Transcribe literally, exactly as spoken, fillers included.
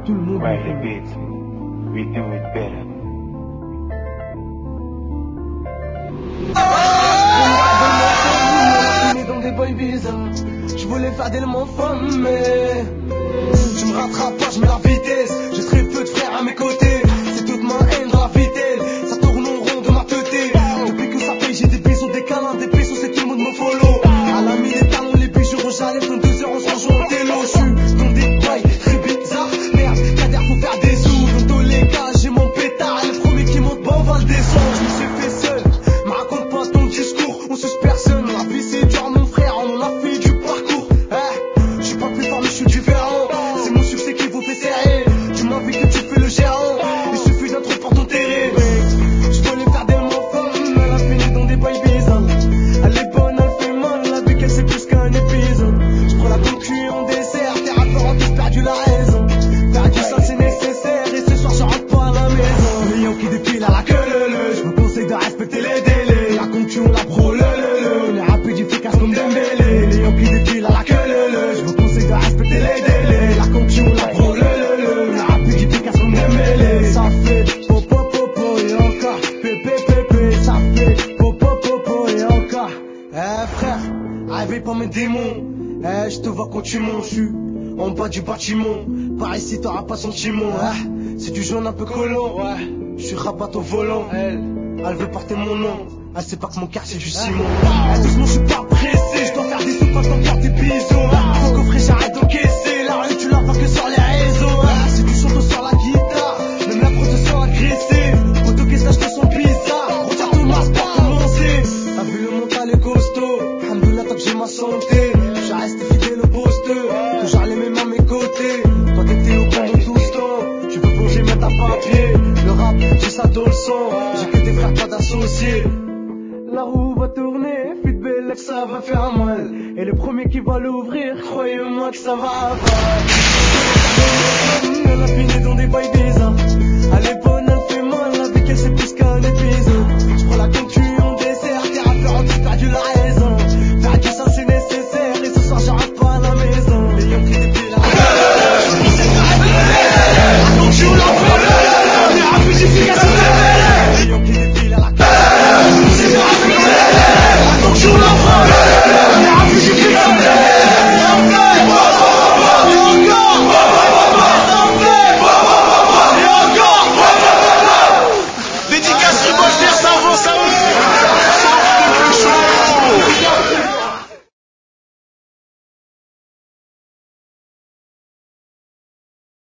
tout le monde. Right, the beats. We do it better. Dans des boys bizarres, je voulais faire des moments fun, mais tu me rattrapes pas, je mets la vitesse. J'ai très peu de frères à mes côtés, c'est toute ma haine dans la vitelle. Ça tourne en rond de ma teuté. Depuis que ça paye, j'ai des bisous, des câlins, des bisous, c'est tout le monde me follow. À la mi des talons, les bijoux, j'arrive dans deux heures, on se rejoint en télo. Je suis dans des bails très bizarres, merde, Kader faut faire des sous. Dans tous les cas, j'ai mon pétard, le premier qui monte, bah on va le descendre. Je me suis fait seul, me raconte pas ton discours, on suce personne. La vie c'est dur, mon frère, on a fait du parcours. Eh, je suis pas plus fort, mais je suis différent. C'est mon succès qui vous fait serrer. Tu m'as vu que tu fais le gérant. Il suffit d'un trou pour t'enterrer. Je voulais faire des moments fun, elle a fini dans des bails bizarres. Elle est bonne, elle fait mal, la vie qu'elle c'est plus qu'un épisode. Je prends la concu en dessert, t'es rappeurs ont tous perdu la raison. Faire du sale c'est nécessaire, et ce soir je rentre pas à la maison. Les qui défilent à la queue le le, je me conseille de respecter les délais. La concu on la pro le le le, on est rapide, efficace comme Dembélé. Les qui défilent à la queue le le, je me conseille de respecter les délais. La concu on la pro le le le, on est rapide, efficace comme Dembélé. Ça fait popo popo et encore pépé pépé, ça fait popo popo et encore. Eh frère, arrivé par mes démons. Eh, je te vois quand tu montes, je suis en bas du bâtiment. Par ici t'auras pas son timon. Eh, c'est du jaune un peu collant. Ouais, je suis rabat au volant. Elle, elle veut porter mon nom. Elle sait pas que mon quartier c'est du ciment. Eh, doucement je suis pas pressé, je dois faire des sous pas tant faire des bisous. Faut coffrer, j'arrête d'encaisser. La rue tu la vois que sur les réseaux. Eh, c'est du chanteau sur la guitare, même la prod se sent agressée. Photo que ça je te sens bizarre. Retire ton masque pour commencer. T'as vu le mental est costaud. Alhamdoulilah tant que j'ai ma santé. J'ai resté fidèle au poste, que j'allais même à mes côtés. Toi t'étais au pendant tout ce temps. Tu veux plonger mettre à papier. Le rap j'ai ça dans le sang. J'ai que des frères pas d'associés. La roue va tourner, fuite belle que ça va faire mal. Et le premier qui va l'ouvrir, croyez-moi que ça va.